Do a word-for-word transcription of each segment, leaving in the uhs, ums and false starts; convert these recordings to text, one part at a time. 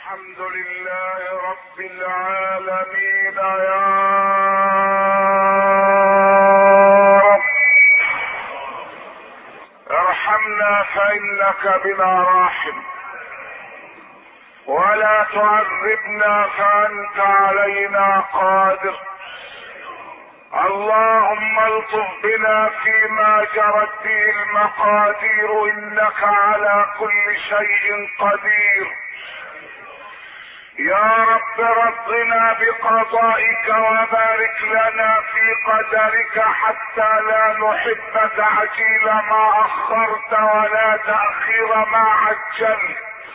الحمد لله رب العالمين يا رب ارحمنا فإنك بنا راحم، ولا تعذبنا فأنت علينا قادر. اللهم الطف بنا فيما جرت به المقادير، انك على كل شيء قدير. يا رب رضنا بقضائك وبارك لنا في قدرك، حتى لا نحب تعجيل ما اخرت ولا تأخير ما عجلت.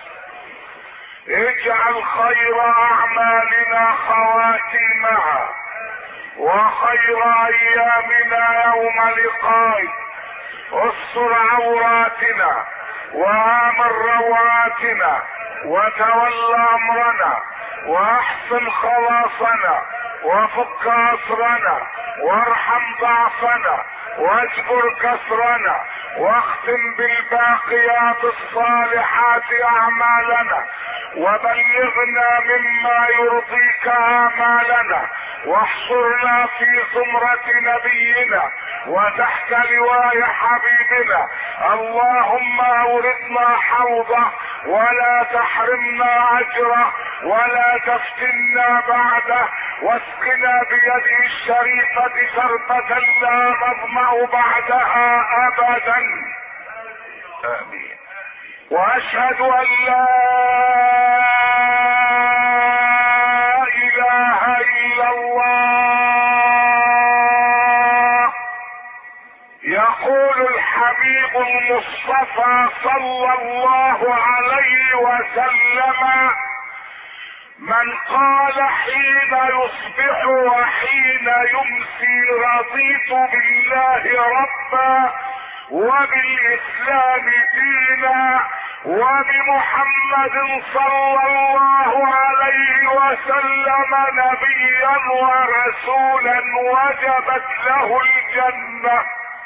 اجعل خير اعمالنا خواتيمها، وخير ايامنا يوم لقائك. استر عوراتنا وامن رواتنا، وتول امرنا، واحسن خلاصنا، وفك اسرنا، وارحم ضعفنا، واجبر كسرنا، واختم بالباقيات الصالحات اعمالنا، وبلغنا مما يرضيك آمالنا، واحصرنا في زمرة نبينا وتحت لواء حبيبنا. اللهم اوردنا حوضه ولا تحرمنا اجره، ولا تفتنا بعده، واسقنا بيده الشريفة شربة لا نظمأ بعدها ابدا. امين. واشهد ان لا اله الا الله. يقول الحبيب المصطفى صلى الله عليه وسلم: من قال حين يصبح وحين يمسي رضيت بالله ربا وبالاسلام دينا وبمحمد صلى الله عليه وسلم نبيا ورسولا، وجبت له الجنة.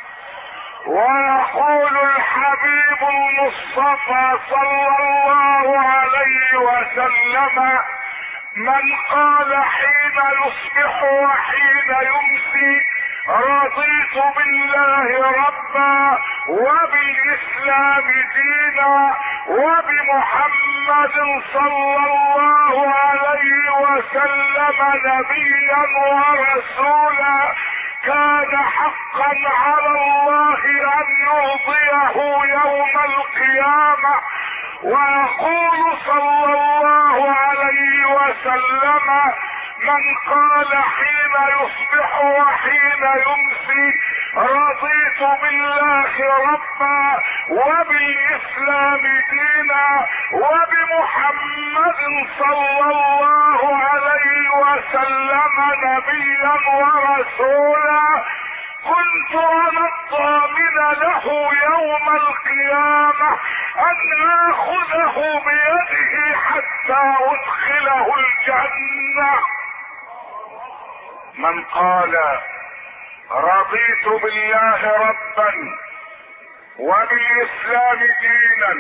ويقول الحبيب المصطفى صلى الله عليه وسلم: من قال حين يصبح وحين يمسي رضيت بالله ربا وبالاسلام دينا وبمحمد صلى الله عليه وسلم نبيا ورسولا، كان حقا على الله ان يرضيه يوم القيامة. ويقول صلى الله عليه وسلم: من قال حين يصبح وحين يمسي رضيت بالله ربا وبالاسلام دينا وبمحمد صلى الله عليه وسلم نبيا ورسولا، كنت انا الضامن له يوم القيامة ان اخذه بيده حتى ادخله الجنة. من قال رضيت بالله ربا وبالاسلام دينا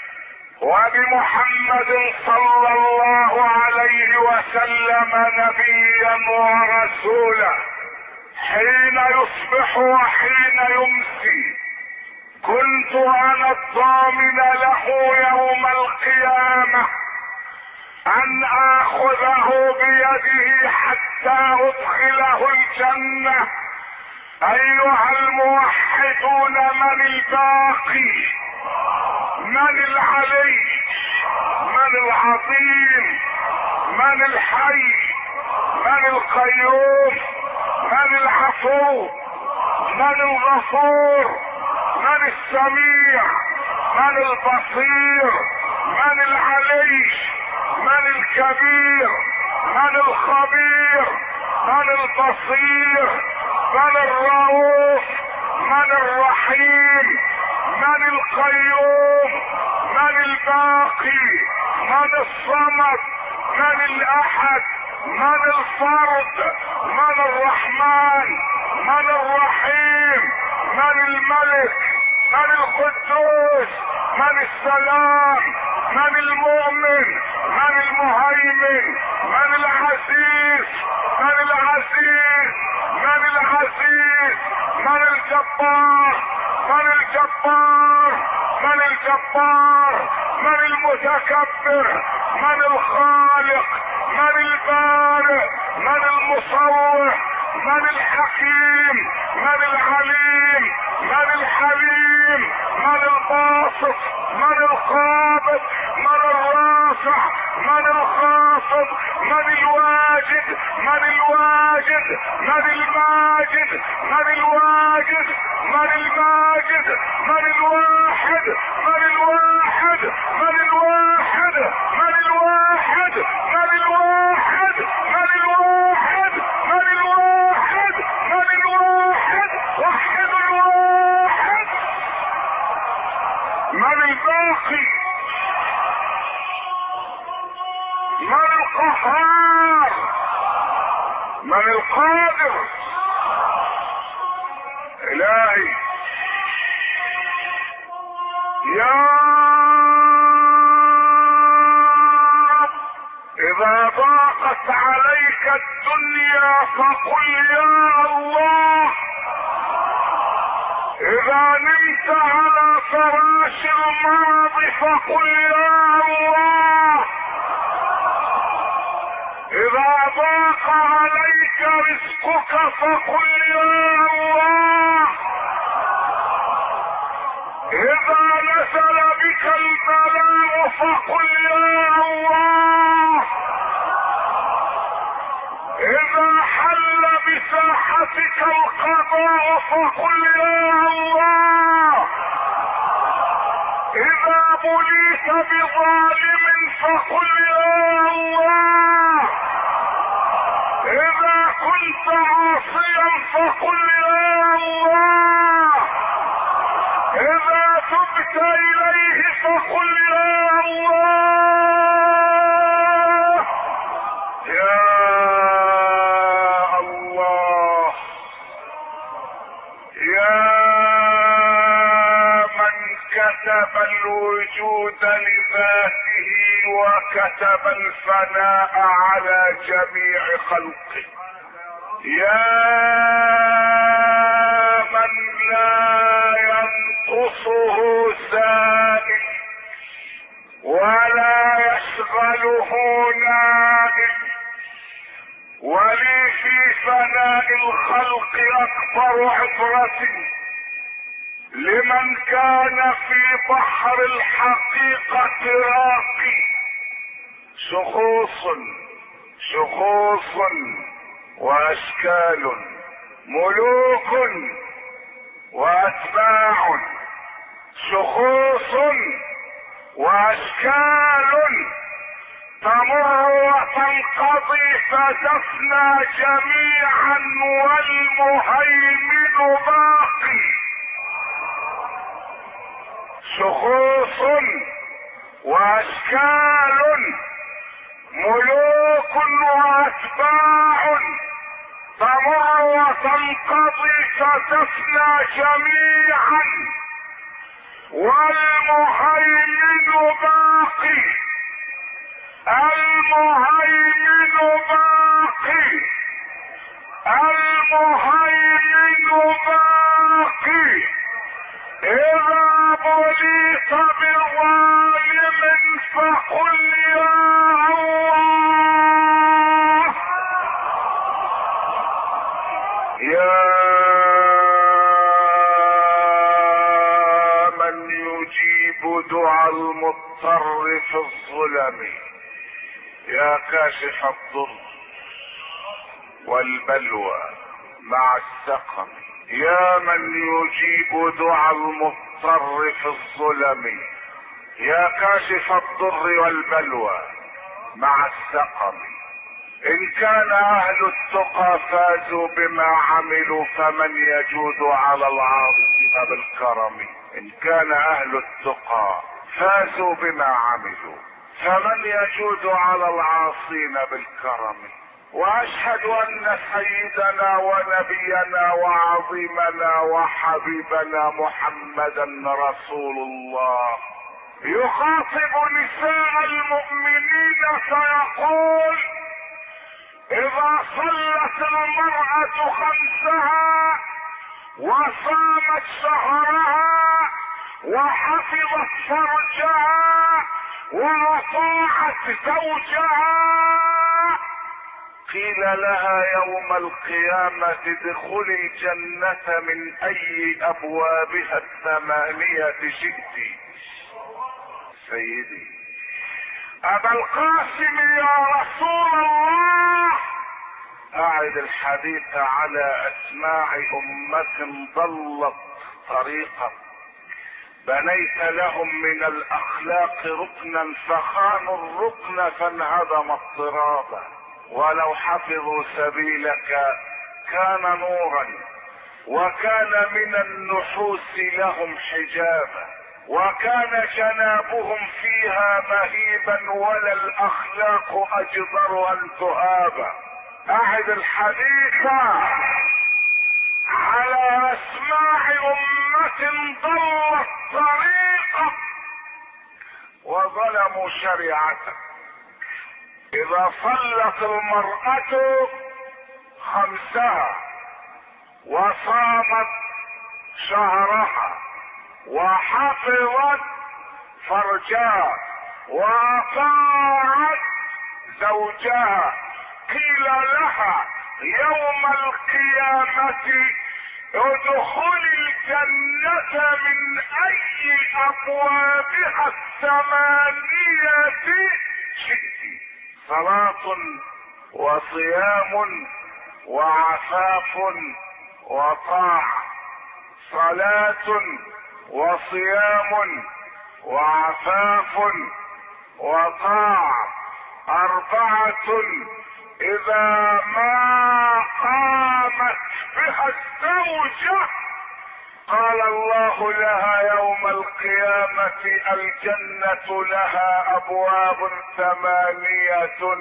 وبمحمد صلى الله عليه وسلم نبيا ورسولا، حين يصبح وحين يمسي كنت انا الضامن له يوم القيامة ان اخذه بيده حتى ادخله الجنة. ايها الموحدون، من الباقي؟ من العلي؟ من العظيم؟ من الحي؟ من القيوم؟ من العفو؟ من الغفور؟ من السميع؟ من البصير؟ من العلي؟ من الكبير؟ من الخبير؟ من البصير؟ من الرؤوف؟ من الرحيم؟ من القيوم؟ من الباقي؟ من الصمد؟ من الاحد؟ من الفرد؟ من الرحمن؟ من الرحيم؟ من الملك؟ من القدوس؟ من السلام؟ من المؤمن؟ من المهيمن؟ مين؟ من العزيز؟ من العزيز؟ من العزيز؟ من الجبار؟ من الجبار؟ من الجبار؟ من المتكبر؟ من الخالق؟ من البارئ؟ من المصور؟ من الحكيم؟ من العليم؟ من الحليم؟ من الباسط؟ من القابض؟ من الرافع؟ من الخافض؟ من الواجد؟ من الواجد؟ من الماجد؟ من الواجد؟ من الماجد؟ من الواحد؟ من الواحد؟ من الواحد؟ من الواحد؟ من الواحد؟ من الواحد؟ من الواحد؟ من الواحد؟ وحد الواحد. من الباقي؟ من القهار؟ من القادر؟ الهي يا رب، اذا ضاقت عليك الدنيا فقل يا الله. اذا نمت على فراش المرض فقل يا الله. اذا ضاق عليك رزقك فقل يا الله. اذا نزل بك البلاء فقل يا الله. اذا حل بساحتك القضاء فقل يا الله. اذا بليت بظالم فقل يا الله. اذا كنت عاصيا فقل يا الله. اذا تبت اليه فقل يا الله. يا الله، يا من كتب الوجود لذاته وكتب الفناء على جميع خلقه، يا من لا ينقصه زائد ولا يشغله نائب، ولي في فناء الخلق اكبر عبرة لمن كان في بحر الحقيقة راقي. شخوص شخوص واشكال، ملوك واتباع، شخوص واشكال تمر وتنقضي فتفنى جميعا والمهيمن باقي. شخوص واشكال، ملوك واتباع تمر وتنقضي فتفنى جميعا والمهيمن باقي. المهيمن باقي، المهيمن باقي. اذا بليت بظالم فقل يا الله. يا من يجيب دعاء المضطر في الظلم، يا كاشف الضر والبلوى مع السقم، يا من يجيب دعاء المضطر في الظلم، يا كاشف الضر والبلوى مع السقم. ان كان اهل التقى فازوا بما عملوا فمن يجود على العاصين بالكرم. ان كان اهل التقى فازوا بما عملوا فمن يجود على العاصين بالكرم. واشهد ان سيدنا ونبينا وعظيمنا وحبيبنا محمدا رسول الله يخاطب نساء المؤمنين فيقول: اذا صلت المرأة خمسها وصامت شهرها وحفظت فرجها واطاعت زوجها، قيل لها يوم القيامة ادخلي الجنة من اي ابوابها الثمانية شئت. سيدي ابا القاسم يا رسول الله، اعد الحديث على اسماع امة ضلت طريقا، بنيت لهم من الاخلاق ركنا فخانوا الركن فانهدم اضطرابا، ولو حفظوا سبيلك كان نورا، وكان من النحوس لهم حجابا، وكان جنابهم فيها مهيبا، ولا الاخلاق اجدر ان تهابا. اعد الحديث على اسماع امة ضلت طريقا وظلموا شريعته. اذا صلت المرأة خمسها وصامت شهرها وحفظت فرجها واطاعت زوجها، قيل لها يوم القيامة ادخلي الجنة من اي ابوابها الثمانية شئت. صلاة وصيام وعفاف وطاعة، صلاة وصيام وعفاف وطاعة، أربعة إذا ما قامت بها الزوجة قال الله لها يوم القيامة الجنة لها أبواب ثمانية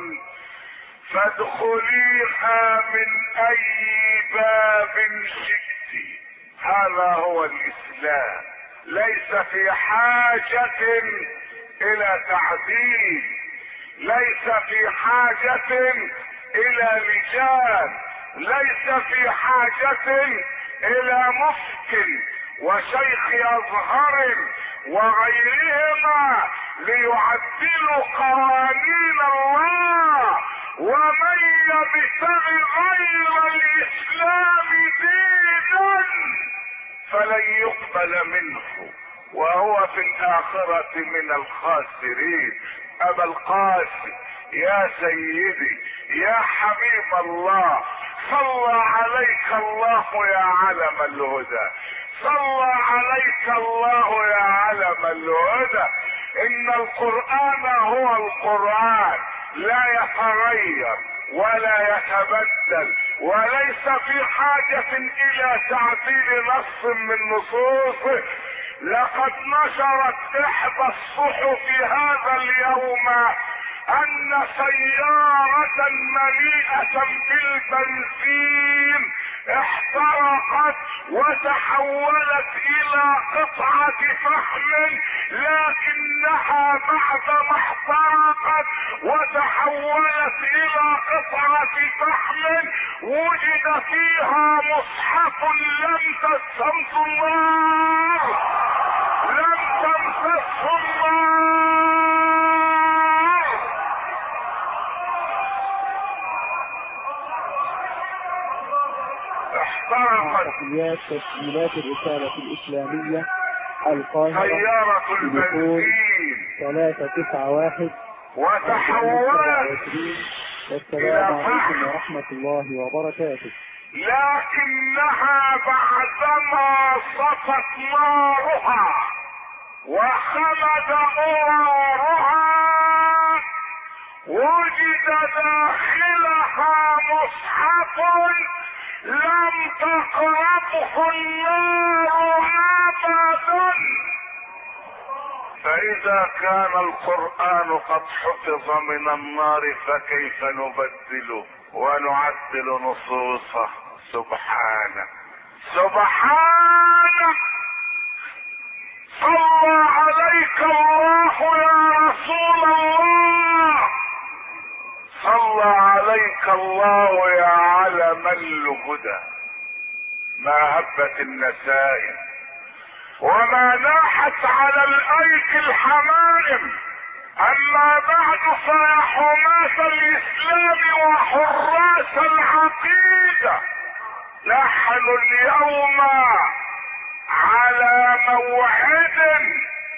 فادخليها من أي باب شئت. هذا هو الإسلام، ليس في حاجة إلى تعديل، ليس في حاجة الى رجال، ليس في حاجة الى مفتي وشيخ ازهر وغيرهما ليعدلوا قوانين الله. ومن يبتغ غير الاسلام دينا فلن يقبل منه وهو في الاخرة من الخاسرين. ابا القاسم يا سيدي يا حبيب الله، صلى عليك الله يا علم الهدى، صلى عليك الله يا علم الهدى. ان القرآن هو القرآن، لا يتغير ولا يتبدل، وليس في حاجة الى تعديل نص من نصوصه. لقد نشرت احدى الصحف هذا اليوم ان سيارة مليئة بالبنزين احترقت وتحولت الى قطعة فحم، لكنها بعدما احترقت وتحولت الى قطعة فحم وجد فيها مصحف لم تمسسه النار، لم تمسسه النار. تحيات تسجيلات الرسالة الإسلامية القاهرة، سيارة البنزين ثلاثة تسعة واحد وتحولت والسلام عليكم ورحمة الله وبركاته. لكنها بعدما صفت نارها وخلد أرارها وجد داخلها مصحف لم تقربه النار ابدا. فاذا كان القرآن قد حفظ من النار فكيف نبدله ونعدل نصوصه؟ سبحانه سبحانه صلى عليك الله يا رسول الله، صلى عليك الله يا علم الهدى. ما هبت النسائم وما ناحت على الايك الحمائم. اما بعد فيا حماة الاسلام وحراس العقيدة، نحن اليوم على موعد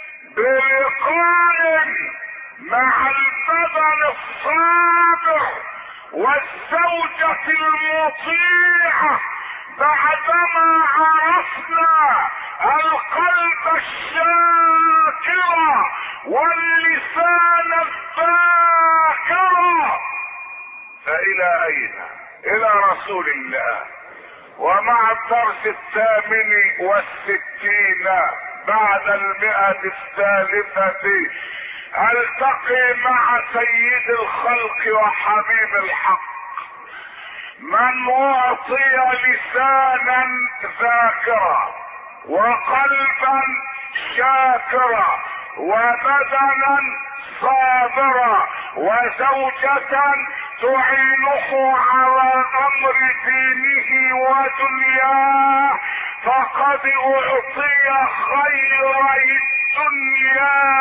بلقاء مع البدن الصابر والزوجة المطيعة، بعدما عرفنا القلب الشاكر واللسان الذاكر. فإلى أين؟ إلى رسول الله. ومع الدرس الثامن والستين بعد المئة الثالثة التقي مع سيد الخلق وحبيب الحق، من اعطي لسانا ذاكرا وقلبا شاكرا وبدنا صابرا وزوجة تعينه على امر دينه ودنياه، فقد اعطي خيري الدنيا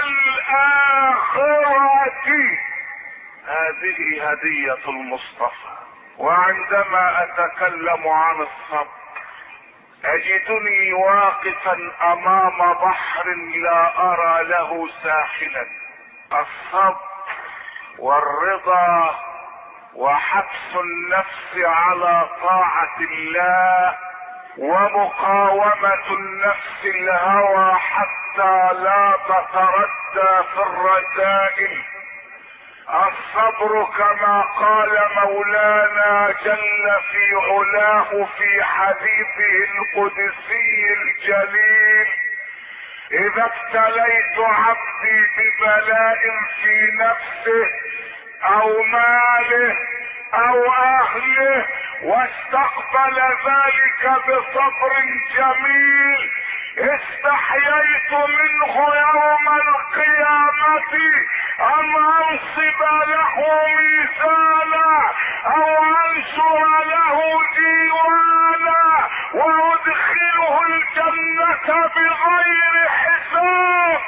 والاخرة. هذه هدية المصطفى. وعندما اتكلم عن الصبر اجدني واقفا امام بحر لا ارى له ساحلا. الصبر والرضا وحبس النفس على طاعة الله ومقاومة النفس الهوى حتى لا تتردى في الرذائل. الصبر كما قال مولانا جل في علاه في حديثه القدسي الجليل: اذا ابتليت عبدي ببلاء في نفسه او ماله او اهله واستقبل ذلك بصبر جميل، استحييت منه يوم القيامة ان انصب له ميزانا او انشر له ديوانا وادخله الجنة بغير حساب.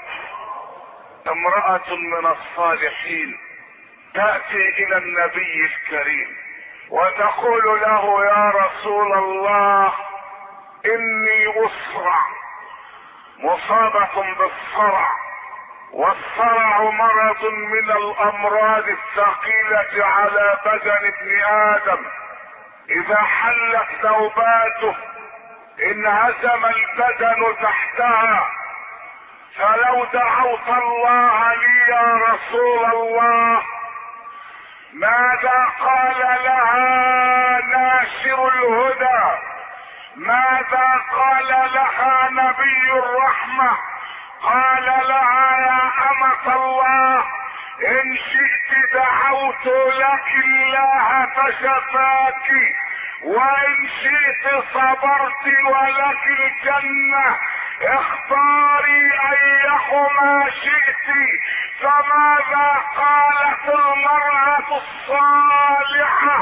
امرأة من الصالحين تأتي الى النبي الكريم وتقول له: يا رسول الله، اني اسرع، مصابة بالصرع، والصرع مرض من الامراض الثقيلة على بدن ابن ادم، اذا حلت نوباته انهزم البدن تحتها، فلو دعوت الله لي يا رسول الله ماذا قال لها ناشر الهدى؟ ماذا قال لها نبي الرحمة؟ قال لها: يا أمة الله، إن شئت دعوت لك الله فشفاك، وإن شئت صبرت ولك الجنة، اختاري أيهما شئت. فماذا قالت المرأة الصالحة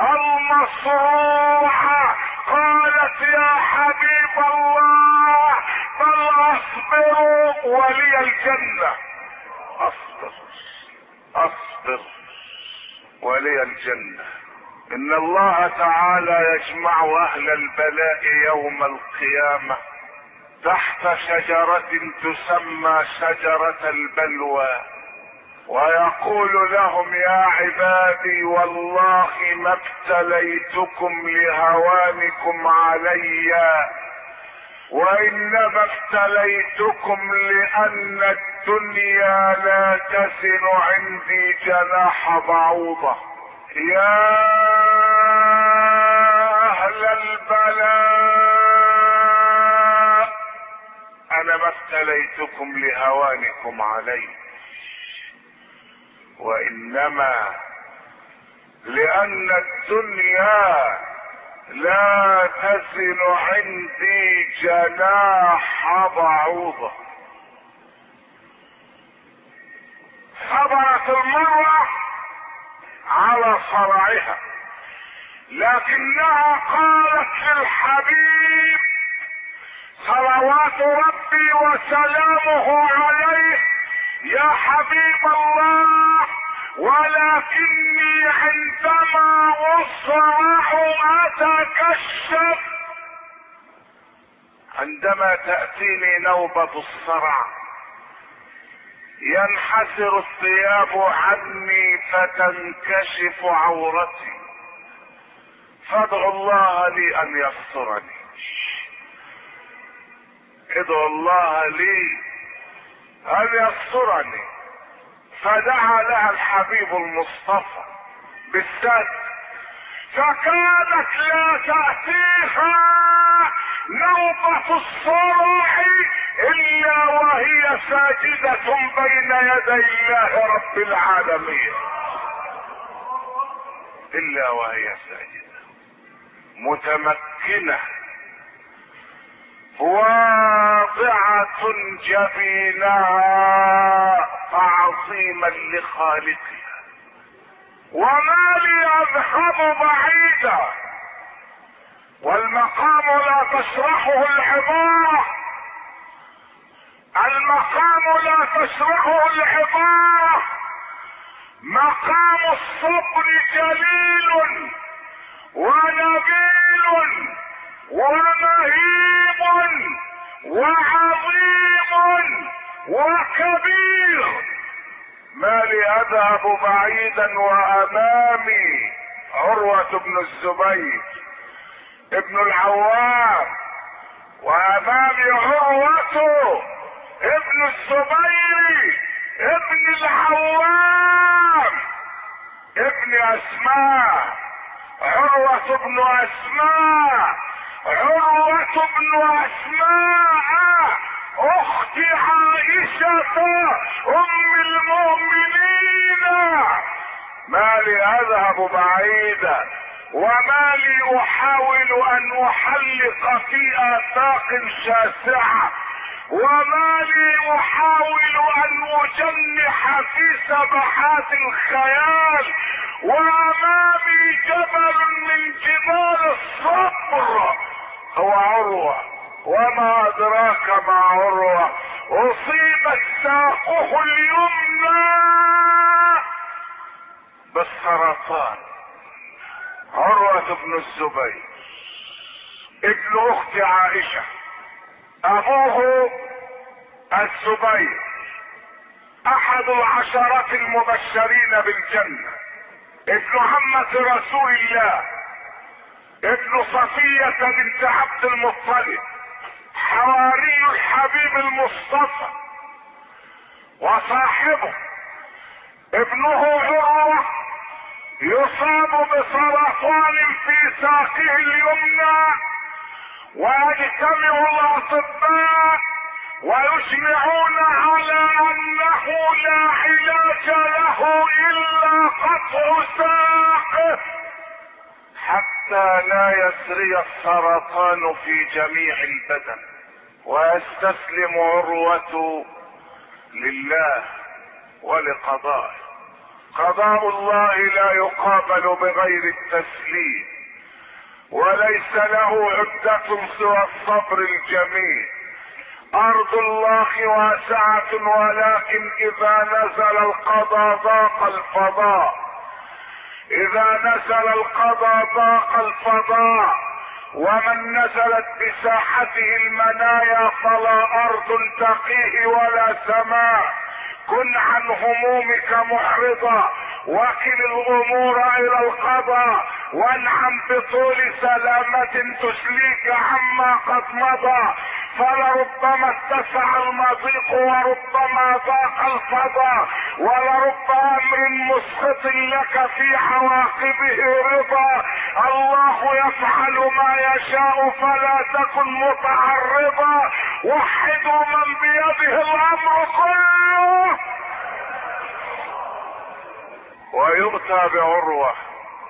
المصروحة؟ قالت: يا حبيب الله، بل اصبر ولي الجنة. اصبر اصبر ولي الجنة. ان الله تعالى يجمع اهل البلاء يوم القيامة تحت شجرة تسمى شجرة البلوى، ويقول لهم: يا عبادي، والله ما ابتليتكم لهوانكم علي، وانما ابتليتكم لان الدنيا لا تزن عندي جناح بعوضة. يا اهل البلاء، انا ما ابتليتكم لهوانكم علي، وانما لان الدنيا لا تزن عندي جناح بعوضة. صبرت المرأة على صرعها، لكنها قالت للحبيب صلوات ربي وسلامه عليه: يا حبيب الله، ولكني عندما أصرع أتكشف. عندما تأتيني نوبة الصرع ينحسر الثياب عني فتنكشف عورتي، فادعو الله لي ان يسترني. ادعو الله لي ان يسترني. فدعا لها الحبيب المصطفى بالستر، فكانت لا تأتيها نوبة الصرع الا وهي ساجدة بين يدي الله رب العالمين، الا وهي ساجدة متمكنة واضعة جبينها تعظيما لخالقها. وما لي اذهب بعيدا، والمقام لا تشرحه العبارة، المقام لا تشرحه العبارة. مقام الصبر جليل ونبيل ومهيب وعظيم وكبير. ما لي اذهب بعيدا وامامي عروة بن الزبير ابن العوام، وامامي عروة ابن الزبير ابن العوام ابن اسماء، عروة بن اسماء، عروة بن اسماء اخت عائشة ام المؤمنين. ما لي اذهب بعيدا، وما لي احاول ان احلق في افاق شاسعة، وما لي احاول ان اجنح في سبحات الخيال، وامامي جبل من جبال الصبر هو عروة. وما ادراك ما عروة، اصيبت ساقه اليمنى بالسرطان. عروة بن الزبير ابن اخت عائشة، ابوه الزبير احد العشرة المبشرين بالجنة، ابن عمة رسول الله، ابن صفية بنت عبد المطلب، حواري الحبيب المصطفى وصاحبه. ابنه عروة يصاب بسرطان في ساقه اليمنى، ويجتمع الاطباء ويجمعون على انه لا علاج له الا قطع ساقه حتى لا يسري السرطان في جميع البدن. ويستسلم عروة لله ولقضائه. قضاء الله لا يقابل بغير التسليم، وليس له عدة سوى الصبر الجميل. ارض الله واسعة، ولكن اذا نزل القضاء ضاق الفضاء. اذا نزل القضاء ضاق الفضاء، ومن نزلت بساحته المنايا فلا ارض تقيه ولا سماء. كن عن همومك محرضا، وكل الامور الى القضاء، وانعم بطول سلامة تسليك عما قد مضى. فلربما اتسع المضيق وربما ضاق الفضاء، ولرب امر مسخط لك في عواقبه رضا. الله يفعل ما يشاء فلا تكن متعرضا. وحدوا من بيده الامر كله. ويؤتى بعروة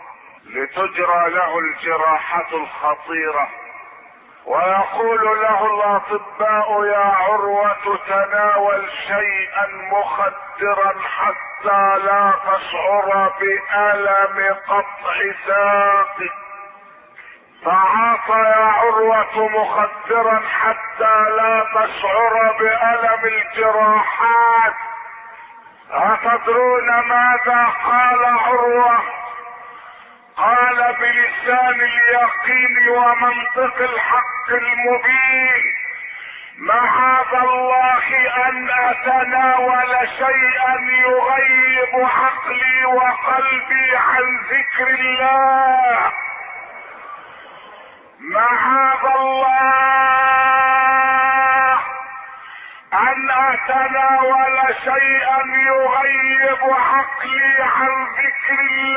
لتجرى له الجراحة الخطيرة، ويقول له الاطباء يا عروة تناول شيئا مخدرا حتى لا تشعر بألم قطع ساقك. تعاطى يا عروة مخدرا حتى لا تشعر بألم الجراحات. أتدرون ماذا قال عروة؟ قال بلسان اليقين ومنطق الحق المبين: معاذ الله ان اتناول شيئا يغيب عقلي وقلبي عن ذكر الله. معاذ الله ان اتناول شيئا يغيب عقلي عن ذكر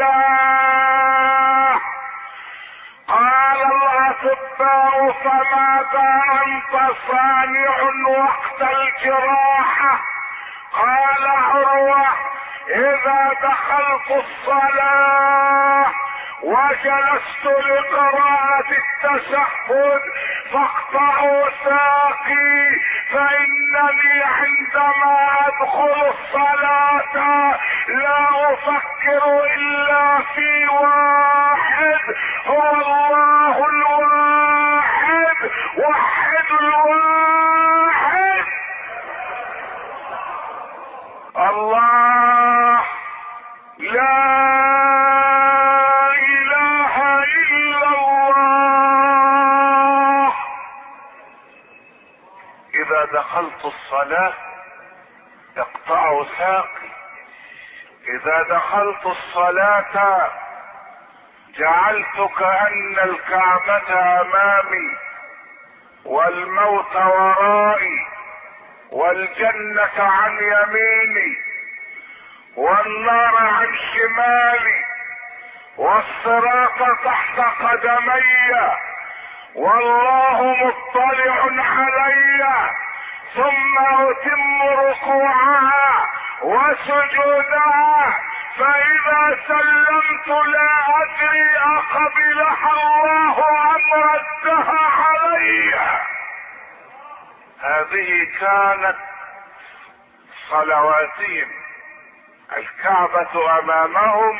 الله. قال الاطباء فماذا انت صانع وقت الجراحة؟ قال عروة: اذا دخلت الصلاة وجلست لقراءة التشهد فاقطعوا ساقي، فانني عندما ادخل الصلاة لا افكر الا في واحد، هو الله الواحد، وحد الواحد. الله لا دخلت الصلاة اقطعوا ساقي. اذا دخلت الصلاة جعلت كأن الكعبة امامي والموت ورائي والجنة عن يميني والنار عن شمالي والصراط تحت قدمي والله مطلع علي، ثم اتم ركوعها وسجودها، فاذا سلمت لا ادري اقبلها الله ام ردها علي. هذه كانت صلواتهم، الكعبة امامهم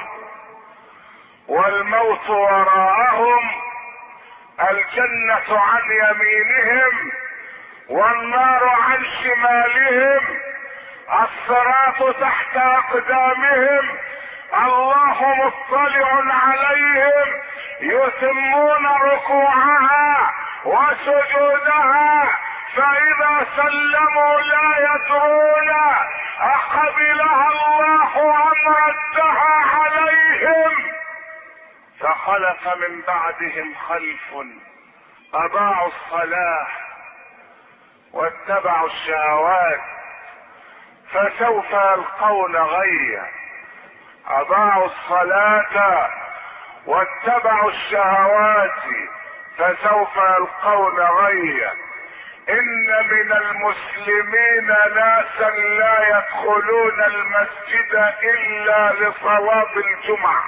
والموت وراءهم، الجنة عن يمينهم والنار عن شمالهم، الصراط تحت اقدامهم، الله مطلع عليهم، يتمون ركوعها وسجودها، فاذا سلموا لا يدرون اقبلها الله ام ردها عليهم. فخلف من بعدهم خلف اضاعوا الصلاة واتبعوا الشهوات فسوف يلقون غيا. اضاعوا الصلاة واتبعوا الشهوات فسوف يلقون غيا. ان من المسلمين ناسا لا يدخلون المسجد الا لصلاة الجمعة.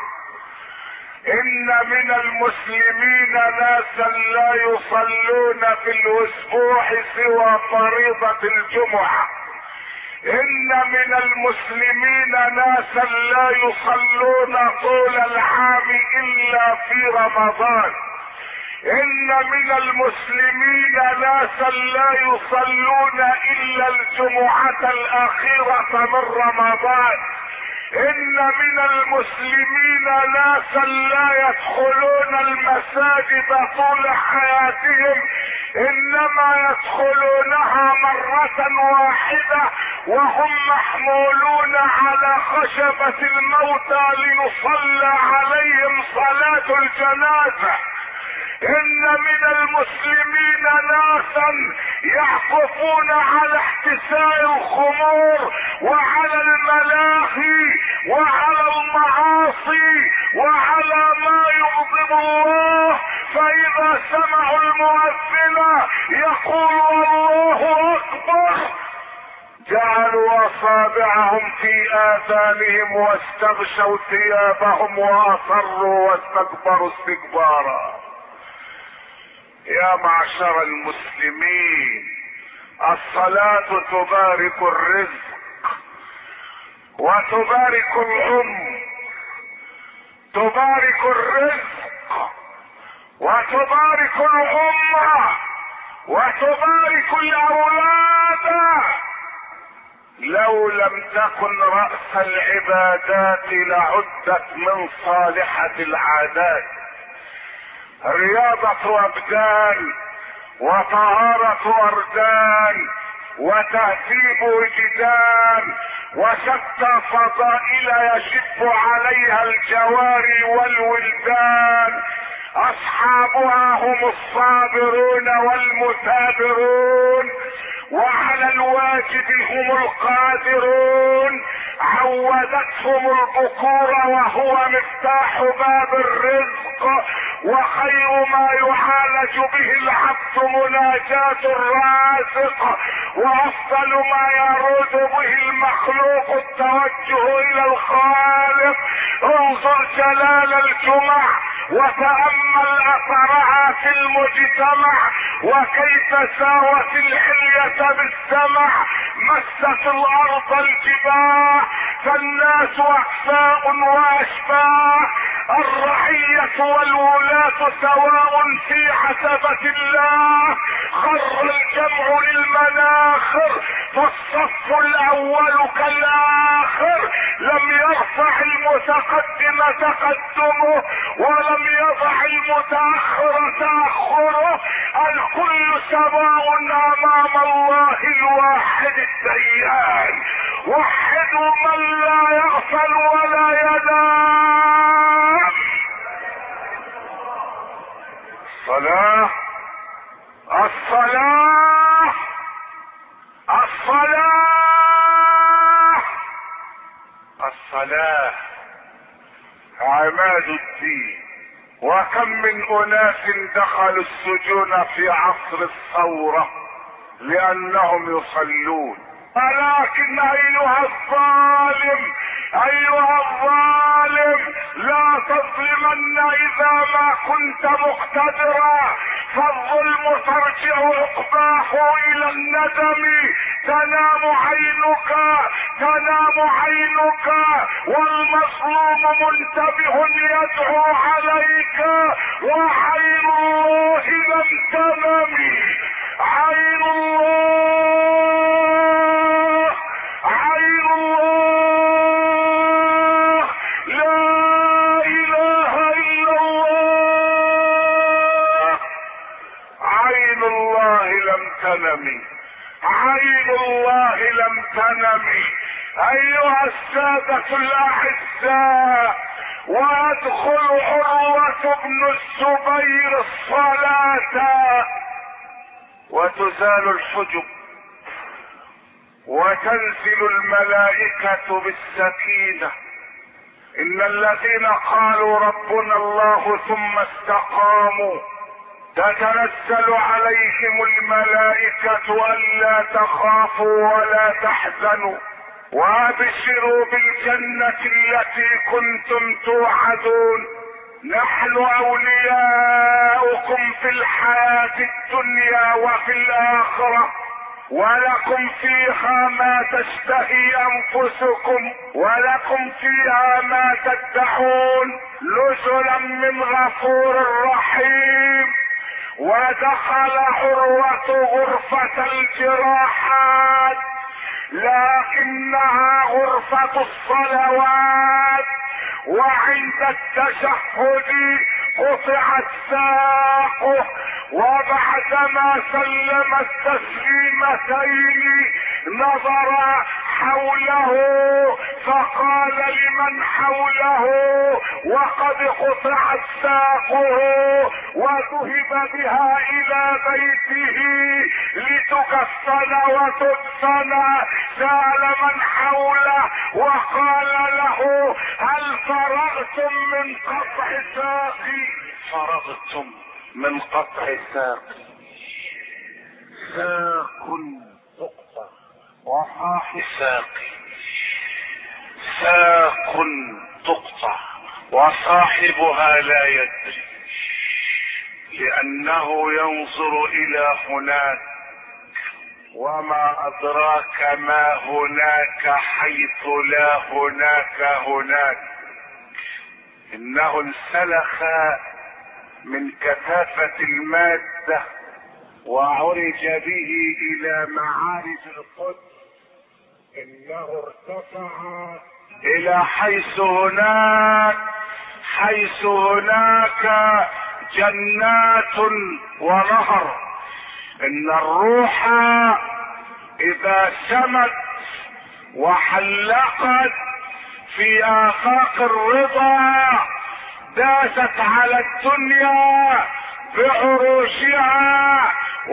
ان من المسلمين ناسا لا يصلون في الاسبوع سوى فريضة الجمعة. ان من المسلمين ناسا لا يصلون طول العام الا في رمضان. ان من المسلمين ناسا لا يصلون الا الجمعة الاخيرة من رمضان. ان من المسلمين ناسا لا يدخلون المساجد طول حياتهم، انما يدخلونها مرة واحدة وهم محمولون على خشبة الموتى ليصلى عليهم صلاة الجنازة. ان من المسلمين ناسا يعكفون على احتساء الخمور وعلى الملاهي وعلى المعاصي وعلى ما يغضب الله، فاذا سمعوا المؤذن يقول الله اكبر جعلوا اصابعهم في اذانهم واستغشوا ثيابهم واصروا واستكبروا استكبارا. يا معشر المسلمين، الصلاة تبارك الرزق وتبارك العمر، تبارك الرزق وتبارك العمر وتبارك الاولاد. لو لم تكن رأس العبادات لعدت من صالحة العادات. رياضة ابدان وطهارة اردان وتهذيب وجدان وشتى فضائل يشب عليها الجواري والولدان. اصحابها هم الصابرون والمثابرون، وعلى الواجب هم القادرون. عودتهم البكور وهو مفتاح باب الرزق، وخير ما يعالج به العبد مناجاة الرازق، وافضل ما يرود به المخلوق التوجه الى الخالق. انظر جلال الجمع وتأمل اثرها في المجتمع، وكيف ساوت الحلية بالسمع. مست الارض الجباه فالناس اكفاء واشباه. الرعية والولاة سواء في عتبة الله. خر الجمع للمناخر فالصف الاول كالاخر. لم يرفع المتقدم تقدمه ولم يضع المتاخر تاخره. الكل سواء امام الله الواحد الديان. وحدوا من لا يغفل ولا ينام. الصلاة الصلاة الصلاة الصلاة عماد الدين. وكم من اناس دخلوا السجون في عصر الثورة لانهم يصلون. ولكن ايها الظالم ايها الظالم لا تظلمن اذا ما كنت مقتدرا، فالظلم ترجع عقباه الى الندم. تنام عينك تنام عينك والمظلوم منتبه يدعو عليك، وعين الله لم تنم. عين الله عين الله لا اله الا الله. عين الله لم تنم عين الله لم تنم. ايها السادة الاعزاء، ويدخل عروة بن الزبير الصلاة وتزال الحجب وتنزل الملائكة بالسكينة. ان الذين قالوا ربنا الله ثم استقاموا تتنزل عليهم الملائكة الا تخافوا ولا تحزنوا وابشروا بالجنة التي كنتم توعدون. نحن اولياؤكم في الحياة الدنيا وفي الاخرة، ولكم فيها ما تشتهي انفسكم ولكم فيها ما تدعون، نزلا من غفور رحيم. ودخل عروة غرفة الجراحات، لكنها غرفة الصلوات. وعند التشهد قطعت ساقه، وبعدما سلم التسليمتين نظر حوله فقال لمن حوله وقد قطعت ساقه وذهب بها الى بيته لتكفن وتدفن، سأل من حوله وقال له هل فرغتم من قطع ساقي؟ فرغتم من قطع ساقي. ساق تقطع وصاحب ساقي، ساق تقطع وصاحبها لا يدري، لأنه ينظر إلى هناك، وما أدراك ما هناك حيث لا هناك هناك. إنه انسلخ من كثافة المادة وعرج به إلى معارج القدس. إنه ارتفع إلى حيث هناك حيث هناك جنات ونهر. إن الروح إذا سمت وحلقت في آفاق الرضا داست على الدنيا بعروشها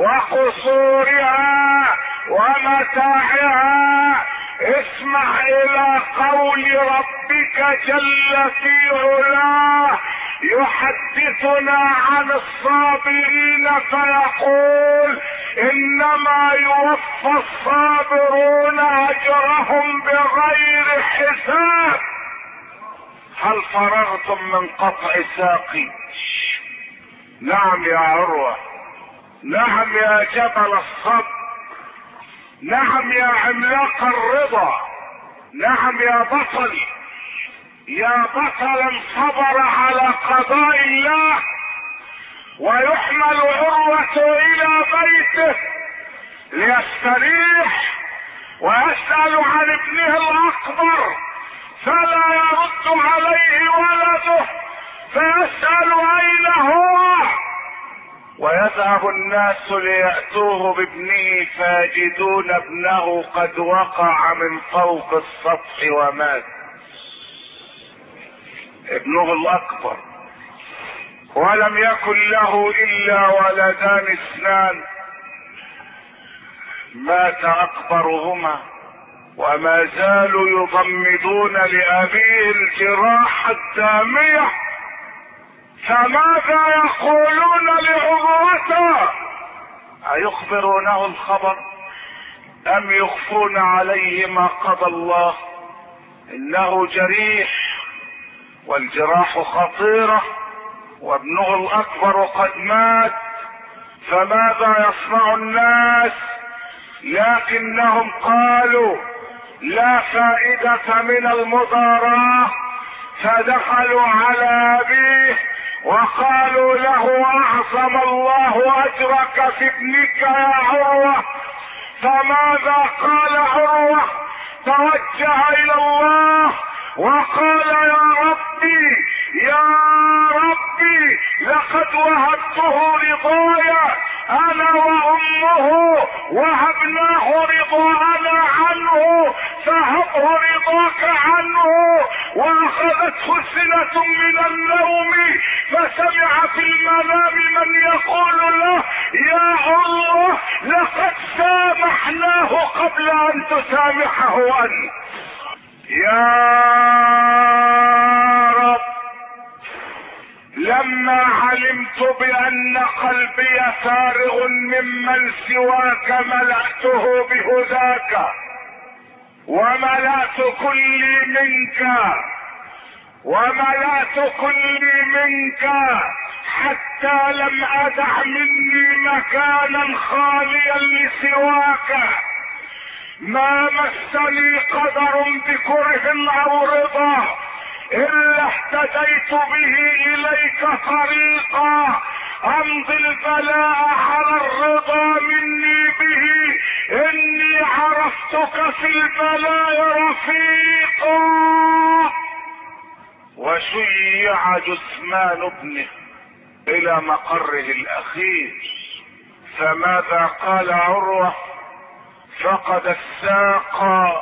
وقصورها ومتاعها. اسمع إلى قول ربك جل في علاه يحدثنا عن الصابرين فيقول إنما يوفى الصابرون أجرهم بغير حساب. هل فرغتم من قطع ساقي؟ نعم يا عروة، نعم يا جبل الصبر، نعم يا عملاق الرضا، نعم يا بطل، يا بطلا صبر على قضاء الله. ويحمل عروة الى بيته ليستريح ويسأل عن ابنه الاكبر فلا يرد عليه ولده، فيسأل اين هو، ويذهب الناس ليأتوه بابنه فيجدون ابنه قد وقع من فوق السطح ومات. ابنه الاكبر، ولم يكن له الا ولدان اثنان، مات اكبرهما وما زالوا يضمدون لابيه الجراح الدامية. فماذا يقولون لعروته؟ ايخبرونه الخبر ام يخفون عليه ما قضى الله؟ انه جريح والجراح خطيرة وابنه الاكبر قد مات، فماذا يصنع الناس؟ لكنهم قالوا لا فائدة من المضاراة، فدخلوا على ابيه وقالوا له اعظم الله اجرك في ابنك يا عروة. فماذا قال عروة؟ توجه الى الله وقال يا ربي يا ربي لقد وهبته رضايا انا وامه وهبناه رضاءنا عنه فهبه رضاك عنه. واخذته سنة من النوم فسمع في المنام من يقول له يا الله لقد سامحناه قبل ان تسامحه انت. يا رب لما علمت بان قلبي فارغ ممن سواك ملأته بهداك وملأت كلي منك وملأت كلي منك حتى لم أدع مني مكانا خاليا لسواك. ما مسني قدر بكره او رضا الا اهتديت به اليك طريقا امضي البلاء على الرضا مني به. اني عرفتك في البلاء رفيقا. وشيع جثمان ابنه الى مقره الاخير. فماذا قال عروة؟ فقد الساق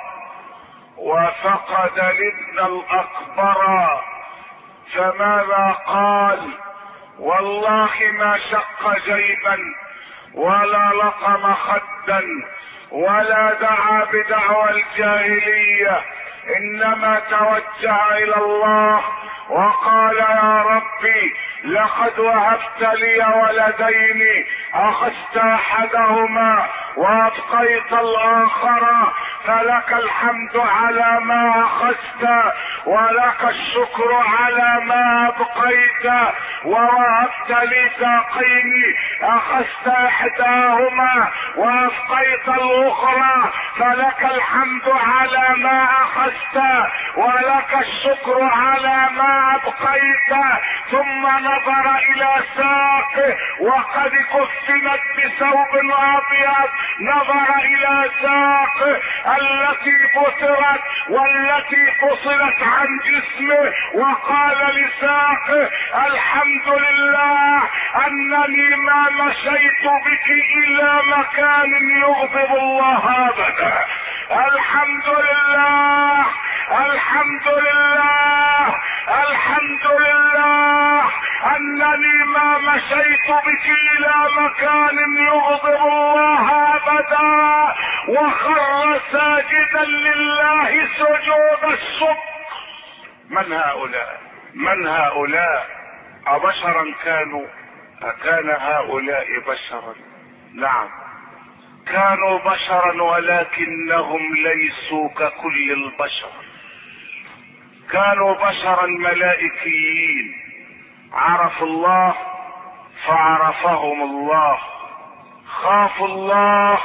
وفقد الابن الاكبر. فماذا قال؟ والله ما شق جيبا ولا لطم خدا ولا دعا بدعوى الجاهلية، انما توجه الى الله وقال يا ربي لقد وهبت لي ولدين اخذت احدهما وابقيت الاخر، فلك الحمد على ما اخذت ولك الشكر على ما ابقيت. ووهبت لي ساقين اخذت احداهما وابقيت الاخرى، فلك الحمد على ما اخذت ولك الشكر على ما ابقيت. ثم نظر الى ساقه وقد كفنت بثوب ابيض، نظر الى ساقه التي بترت والتي فصلت عن جسمه، وقال لساقه الحمد لله انني ما مشيت بك الى مكان يغضب الله ابدا. الحمد لله الحمد لله الحمد لله انني ما مشيت بك الى مكان يغضب الله ابدا. وخر ساجدا لله سجود الشكر. من هؤلاء من هؤلاء أبشرا كانوا؟ أكان هؤلاء بشرا؟ نعم كانوا بشرا، ولكنهم ليسوا ككل البشر. كانوا بشرا ملائكيين، عرفوا الله فعرفهم الله، خافوا الله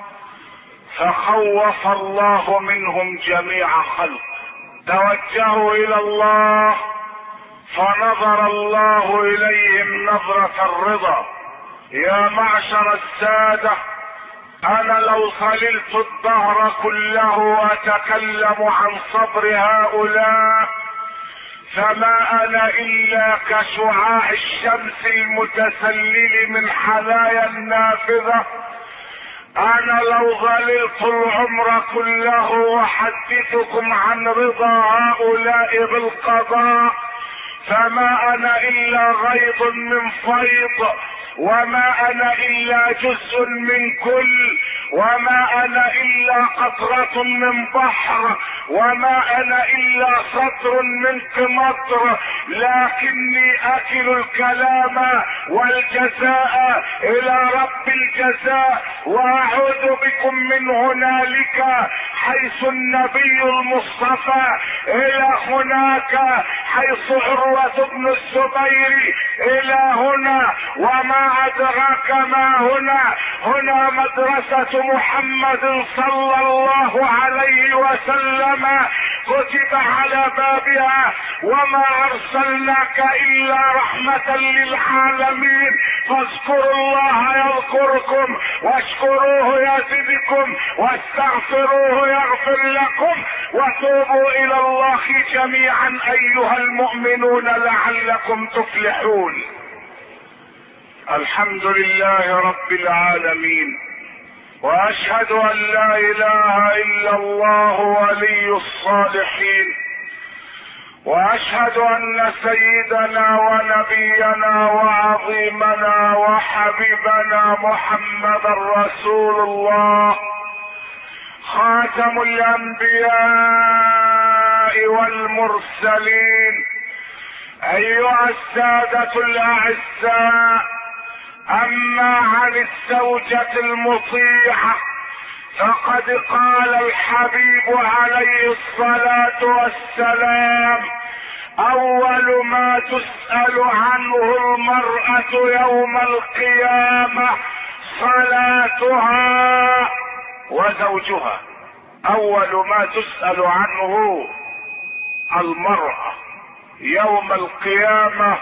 فخوف الله منهم جميع خلق، توجهوا الى الله فنظر الله اليهم نظرة الرضا. يا معشر السادة، انا لو خللت الدهر كله اتكلم عن صبر هؤلاء فما انا الا كشعاع الشمس المتسلل من حنايا النافذة. انا لو ظللت العمر كله وحدثكم عن رضا هؤلاء بالقضاء فما انا الا غيض من فيض، وما انا الا جزء من كل، وما انا الا قطرة من بحر، وما انا الا سطر من قمطر، لكني اكل الكلام والجزاء الى رب الجزاء. واعود بكم من هنالك حيث النبي المصطفى الى هناك حيث عروة بن الزبير الى هنا. وما ادراك ما هنا؟ هنا مدرسة محمد صلى الله عليه وسلم كتب على بابها وما ارسلناك الا رحمة للعالمين. فاذكروا الله يذكركم واشكروه يزدكم واستغفروه يغفر لكم وتوبوا الى الله جميعا ايها المؤمنون لعلكم تفلحون. الحمد لله رب العالمين، واشهد ان لا اله الا الله ولي الصالحين، واشهد ان سيدنا ونبينا وعظيمنا وحبيبنا محمد رسول الله خاتم الانبياء والمرسلين. ايها السادة الاعزاء، اما عن الزوجة المطيعة فقد قال الحبيب عليه الصلاة والسلام: اول ما تسأل عنه المرأة يوم القيامة صلاتها وزوجها. اول ما تسأل عنه المرأة يوم القيامة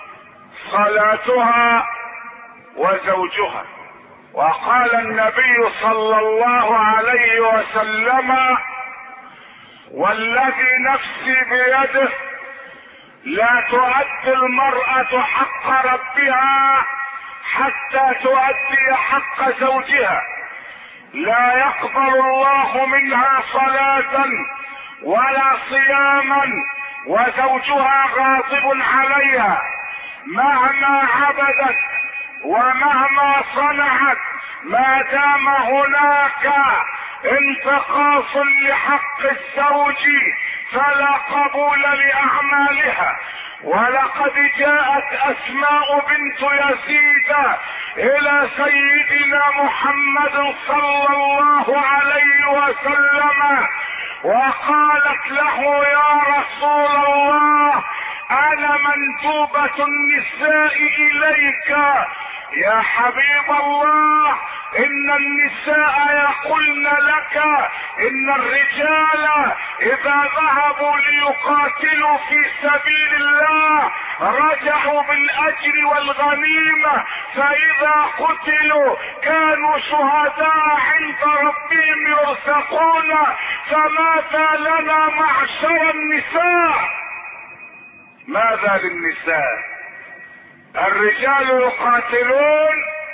صلاتها وزوجها. وقال النبي صلى الله عليه وسلم: والذي نفسي بيده لا تؤدي المرأة حق ربها حتى تؤدي حق زوجها. لا يقبل الله منها صلاة ولا صياما وزوجها غاضب عليها مهما عبدت ومهما صنعت، ما دام هناك انتقاص لحق الزوج فلا قبول لاعمالها. ولقد جاءت اسماء بنت يزيد الى سيدنا محمد صلى الله عليه وسلم وقالت له: يا رسول الله، انا مندوبة النساء اليك يا حبيب الله، ان النساء يقولن لك ان الرجال اذا ذهبوا ليقاتلوا في سبيل الله رجعوا بالاجر والغنيمة، فاذا قتلوا كانوا شهداء عند ربهم يرزقون، فماذا لنا معشر النساء؟ ماذا للنساء؟ الرجال يقاتلون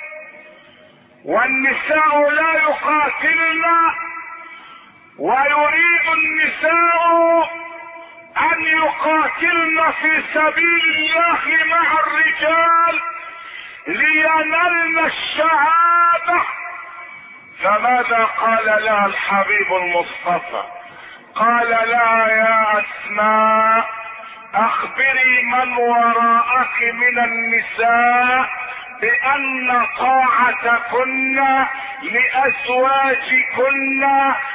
والنساء لا يقاتلن، ويريد النساء ان يقاتلن في سبيل الله مع الرجال لينلن الشهادة. فماذا قال لها الحبيب المصطفى؟ قال لها: يا اسماء، اخبري من وراءك من النساء بان طاعتكن لازواجكن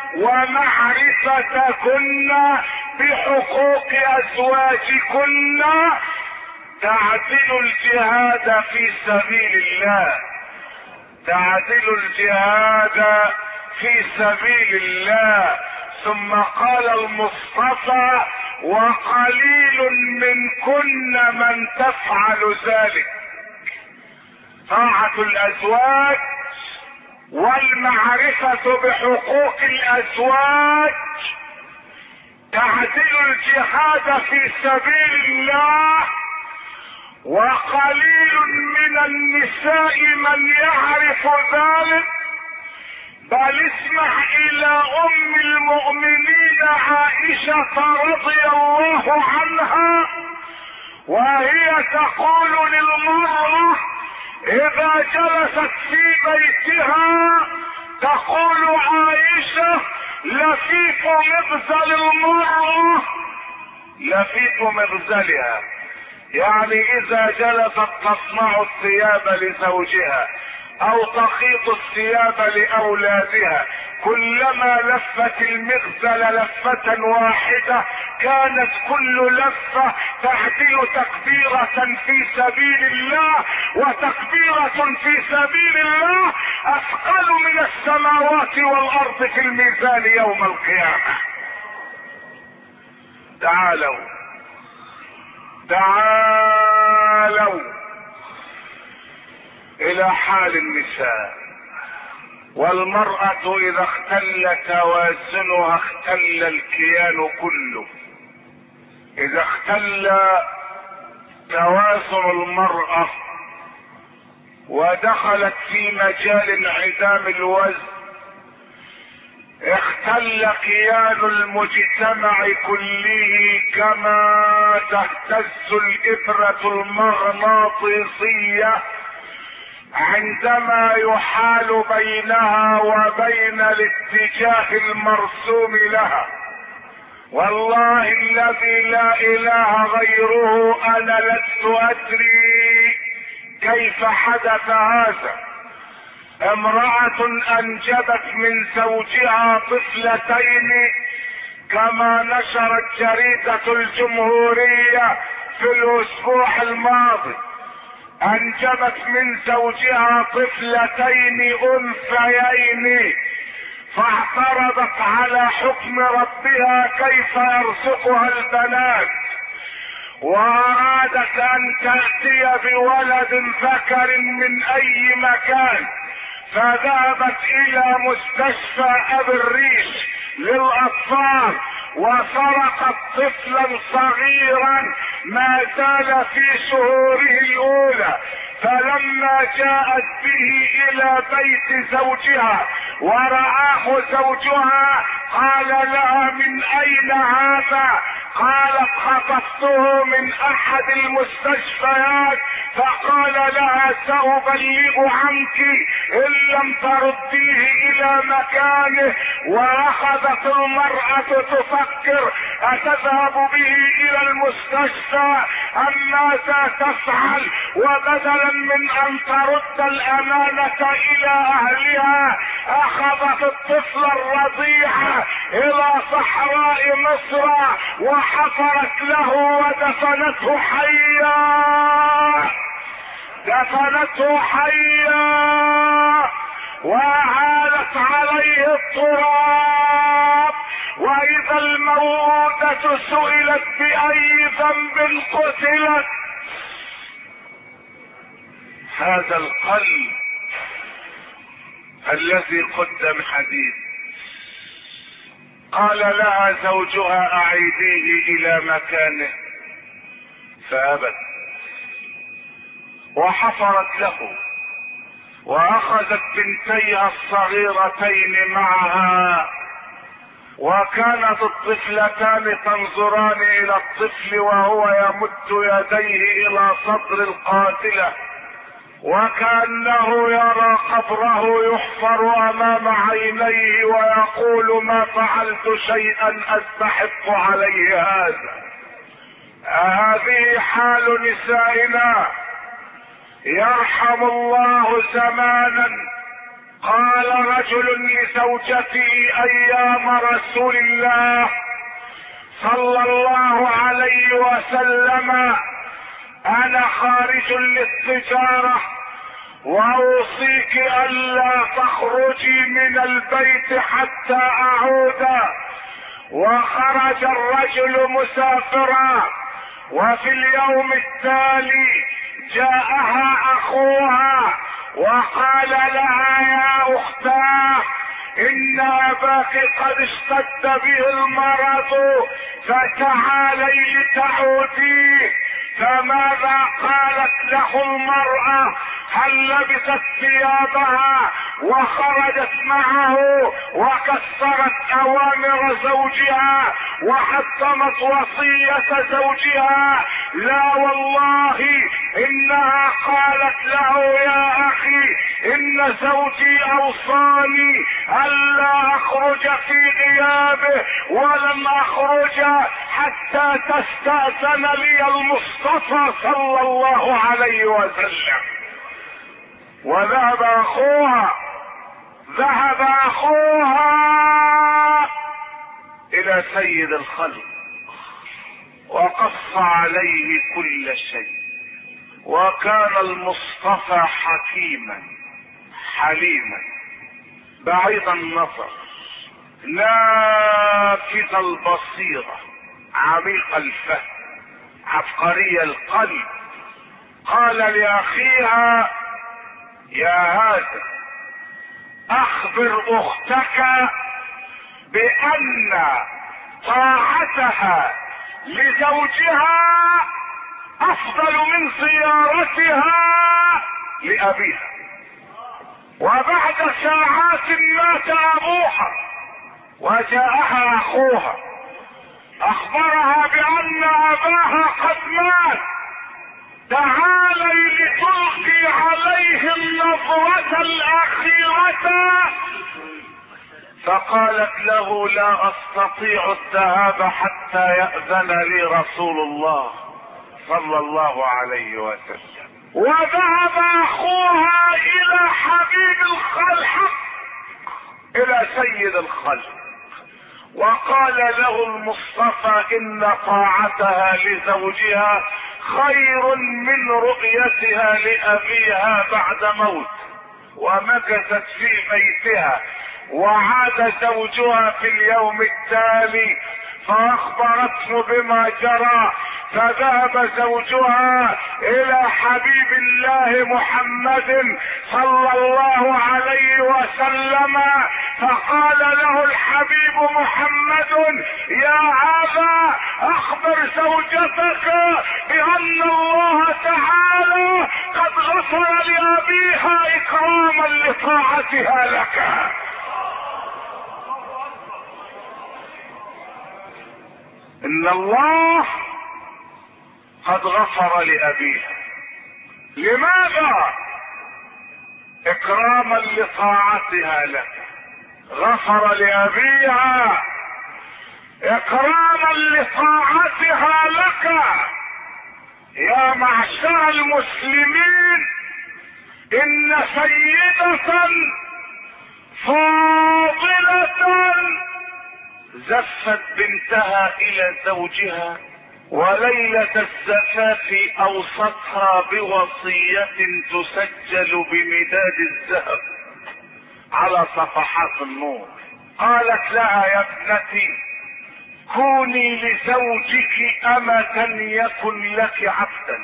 ومعرفتكن بحقوق ازواجكن تعدل الجهاد في سبيل الله، تعدل الجهاد في سبيل الله. ثم قال المصطفى: وقليل منكن من تفعل ذلك. طاعة الازواج والمعرفة بحقوق الازواج تعدل الجهاد في سبيل الله، وقليل من النساء من يعرف ذلك. بل اسمع الى ام المؤمنين عائشة رضي الله عنها وهي تقول للمرأة اذا جلست في بيتها، تقول عائشة: لفيف مغزل المرأة، لفيف مغزلها، يعني اذا جلست تصنع الثياب لزوجها او تخيط الثياب لاولادها، كلما لفت المغزل لفة واحدة كانت كل لفة تعدل تكبيرة في سبيل الله، وتكبيرة في سبيل الله اثقل من السماوات والارض في الميزان يوم القيامة. تعالوا تعالوا الى حال النساء. والمرأة اذا اختل توازنها اختل الكيان كله. اذا اختل توازن المرأة ودخلت في مجال انعدام الوزن اختل كيان المجتمع كله، كما تهتز الابرة المغناطيسية عندما يحال بينها وبين الاتجاه المرسوم لها. والله الذي لا اله غيره انا لست ادري كيف حدث هذا. امرأة انجبت من زوجها طفلتين كما نشرت جريدة الجمهورية في الاسبوع الماضي، انجبت من زوجها طفلتين انثيين، فاعترضت على حكم ربها كيف يرزقها البنات، وارادت ان تأتي بولد ذكر من اي مكان، فذهبت الى مستشفى ابي الريش للاطفال وسرقت طفلا صغيرا ما زال في شهوره الاولى. فلما جاءت به الى بيت زوجها ورآه زوجها قال لها: من اين هذا؟ قالت: خطفته من احد المستشفيات. فقال لها: سأبلغ عنك ان لم ترديه الى مكانه. واخذت المرأة تفكر اتذهب به الى المستشفى أم ماذا تفعل؟ وبدلا من أن ترد الأمانة إلى أهلها أخذت الطفل الرضيع إلى صحراء مصر وحفرت له ودفنته حيا، دفنته حيا وأعادت عليه التراب. وإذا الموءودة سئلت بأي ذنب قتلت. هذا القلب الذي قدم حديث. قال لها زوجها أعيديه إلى مكانه فأبت، وحفرت له واخذت بنتيها الصغيرتين معها، وكانت الطفلتان تنظران الى الطفل وهو يمد يديه الى صدر القاتلة، وكأنه يرى قبره يحفر امام عينيه ويقول ما فعلت شيئا استحق عليه هذا. هذه حال نسائنا. يرحم الله زمانا قال رجل لزوجته ايام رسول الله صلى الله عليه وسلم انا خارج للتجارة واوصيك الا تخرجي من البيت حتى اعود. وخرج الرجل مسافرا، وفي اليوم التالي جاءها اخوها وقال لها يا اختاه ان اباك قد اشتد به المرض فتعالي لتعوديه. فماذا قالت له المرأة؟ هل لبست ثيابها وخرجت معه وكسرت اوامر زوجها وحطمت وصية زوجها؟ لا والله، انها قالت له يا اخي ان زوجي اوصاني الا اخرج في غيابه ولن اخرج حتى تستأذن لي المصطفى صلى الله عليه وسلم. وذهب اخوها ذهب اخوها الى سيد الخلق وقص عليه كل شيء. وكان المصطفى حكيما حليما بعيد النظر نافذ البصيرة عميق الفهم عبقري القلب. قال لاخيها يا هذا اخبر اختك بان طاعتها لزوجها افضل من زيارتها لابيها. وبعد ساعات مات ابوها وجاءها اخوها اخبرها بان اباها قد مات. تعالي لتلقي عليه النظرة الاخيرة. فقالت له لا استطيع الذهاب حتى يأذن لي رسول الله صلى الله عليه وسلم. وذهب اخوها الى حبيب الخلق الى سيد الخلق وقال له المصطفى ان طاعتها لزوجها خير من رؤيتها لابيها بعد موت. ومكثت في بيتها وعاد زوجها في اليوم التالي فاخبرته بما جرى. فذهب زوجها الى حبيب الله محمد صلى الله عليه وسلم فقال له الحبيب محمد يا هذا اخبر زوجتك بان الله تعالى قد غفر لابيها اكراما لطاعتها لك. ان الله قد غفر لابيها. لماذا؟ اكراما لطاعتها لك. غفر لابيها اكراما لطاعتها لك. يا معشر المسلمين، ان سيدة فاضلة زفت بنتها الى زوجها، وليلة الزفاف اوصتها بوصية تسجل بمداد الذهب على صفحات النور. قالت لها يا ابنتي كوني لزوجك أمة يكن لك عبدا،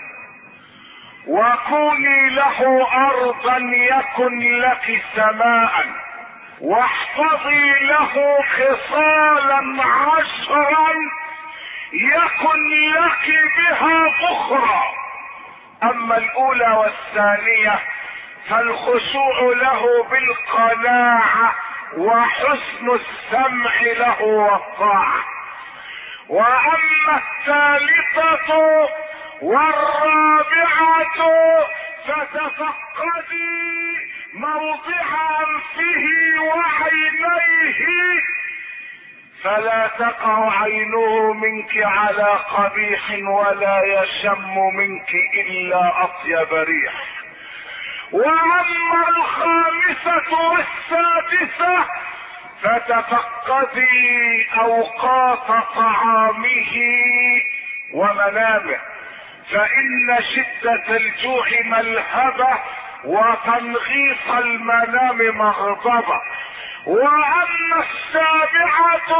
وكوني له أرضا يكن لك سماء، واحفظي له خصالا عشرا يكن لك بها بخرى. أما الأولى والثانية فالخشوع له بالقناعة وحسن السمع له والطاعة. واما الثالثة والرابعة فتفقدي موضع انفه وعينيه فلا تقع عينه منك على قبيح ولا يشم منك الا اطيب ريح. واما الخامسة والسادسة فتفقدي اوقات طعامه ومنامه، فان شدة الجوع ملهبة وتنغيص المنام مغضبة. واما السابعة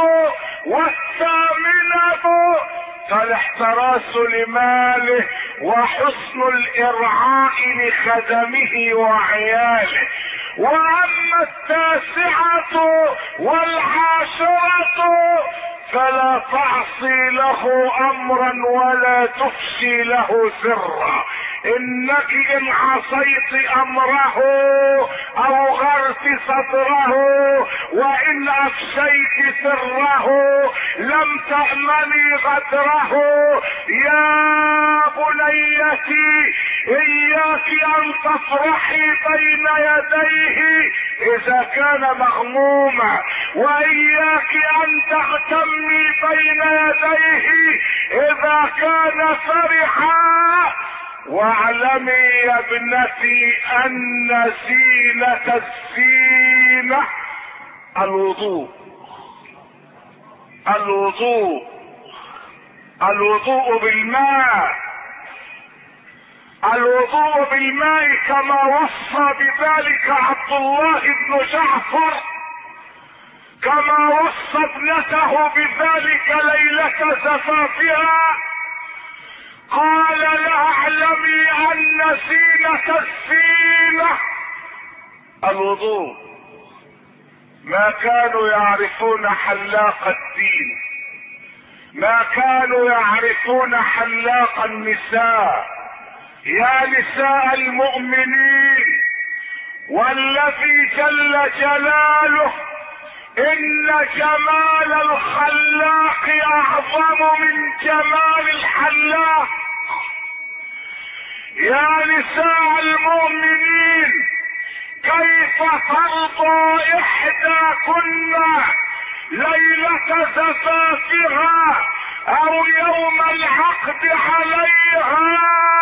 والثامنة فالاحتراس لماله وحسن الارعاء لخدمه وعياله. واما التاسعة والعاشرة فلا تعصي له امرا ولا تفشي له سرا، انك ان عصيت امره اوغرت صدره، وان افشيت سره لم تأمني غدره. يا بنيتي اياك ان تفرحي بين يديه اذا كان مغموما، واياك ان تغتمي بين يديه اذا كان فرحا. واعلمي يا ابنتي ان زينة الزينة الوضوء الوضوء الوضوء بالماء الوضوء بالماء كما وصى بذلك عبد الله بن جعفر، كما وصى ابنته بذلك ليلة زفافها. قال لها اعلمي ان زينة الزينة الوضوء. ما كانوا يعرفون حلاق الدين، ما كانوا يعرفون حلاق النساء. يا نساء المؤمنين والذي جل جلاله ان جمال الخلاق اعظم من جمال الحلاق. يا نساء المؤمنين كيف ترضى احداكن ليلة زفافها او يوم العقد عليها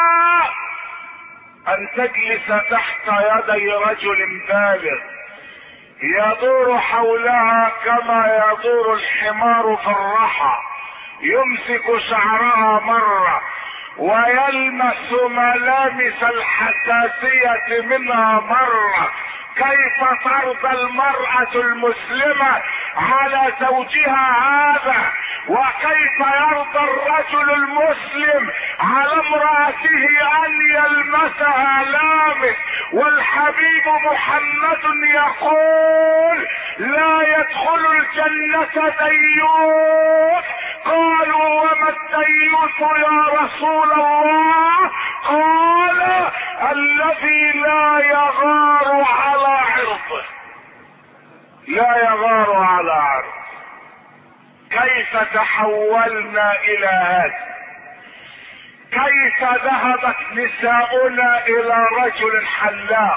ان تجلس تحت يدي رجل بالغ يدور حولها كما يدور الحمار في الرحى، يمسك شعرها مرة ويلمس ملامس الحساسية منها مرة. كيف ترضى المرأة المسلمة على زوجها هذا؟ وكيف يرضى الرجل المسلم على امرأته ان يلمسها لامس؟ والحبيب محمد يقول لا يدخل الجنة ديوث. قالوا وما الديوث يا رسول الله؟ قال الذي لا يغار على عرضه، لا يغار على عرضه. كيف تحولنا الى هذا؟ كيف ذهبت نساؤنا الى رجل حلاق؟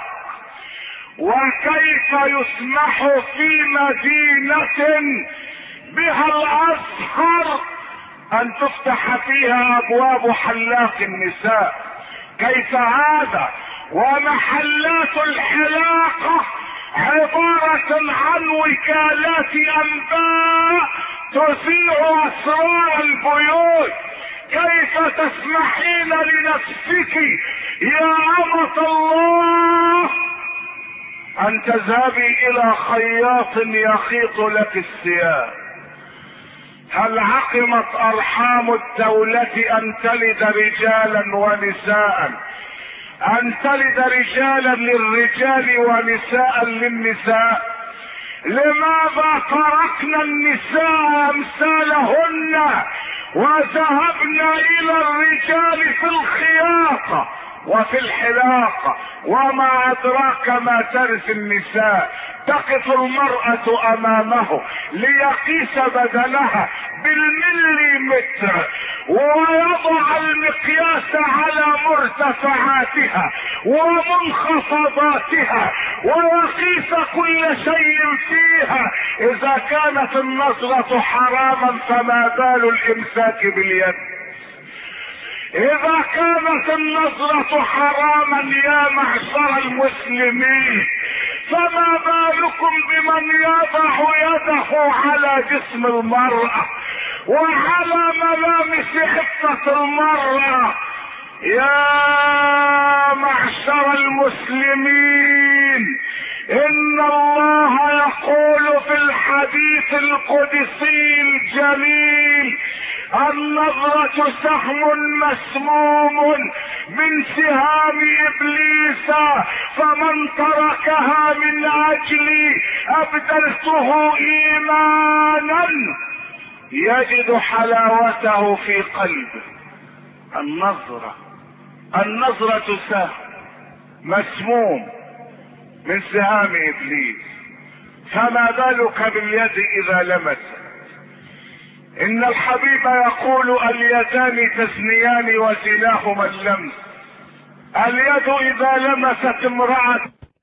وكيف يسمح في مدينة بها الازهر ان تفتح فيها ابواب حلاق النساء. كيف هذا ومحلات الحلاقة عبارة عن وكالات انباء تذيع اسرار البيوت؟ كيف تسمحين لنفسك يا أمة الله ان تذهبي الى خياط يخيط لك الثياب؟ هل عقمت ارحام الدولة ان تلد رجالا ونساء، ان تلد رجالا للرجال ونساء للنساء؟ لماذا تركنا النساء امثالهن وذهبنا الى الرجال في الخياطة وفي الحلاقة؟ وما ادراك ما ترث النساء. تقف المرأة امامه ليقيس بدنها بالمليمتر ويضع المقياس على مرتفعاتها ومنخفضاتها ويقيس كل شيء فيها. اذا كانت النظرة حراما فما بال الامساك باليد؟ اذا كانت النظرة حراما يا معشر المسلمين فما بالكم بمن يضع يده على جسم المرأة وعلى ملامس حفة المرأة؟ يا معشر المسلمين، ان الله يقول في الحديث القدسي الجميل: النظرة سهم مسموم من سهام ابليس، فمن تركها من اجلي ابدلته ايمانا يجد حلاوته في قلبه. النظرة النظرة سهم مسموم من سهام ابليس، فما بالك باليد اذا لمست؟ ان الحبيب يقول: اليدان تزنيان وزناهما اللمس. اليد اذا لمست امرأة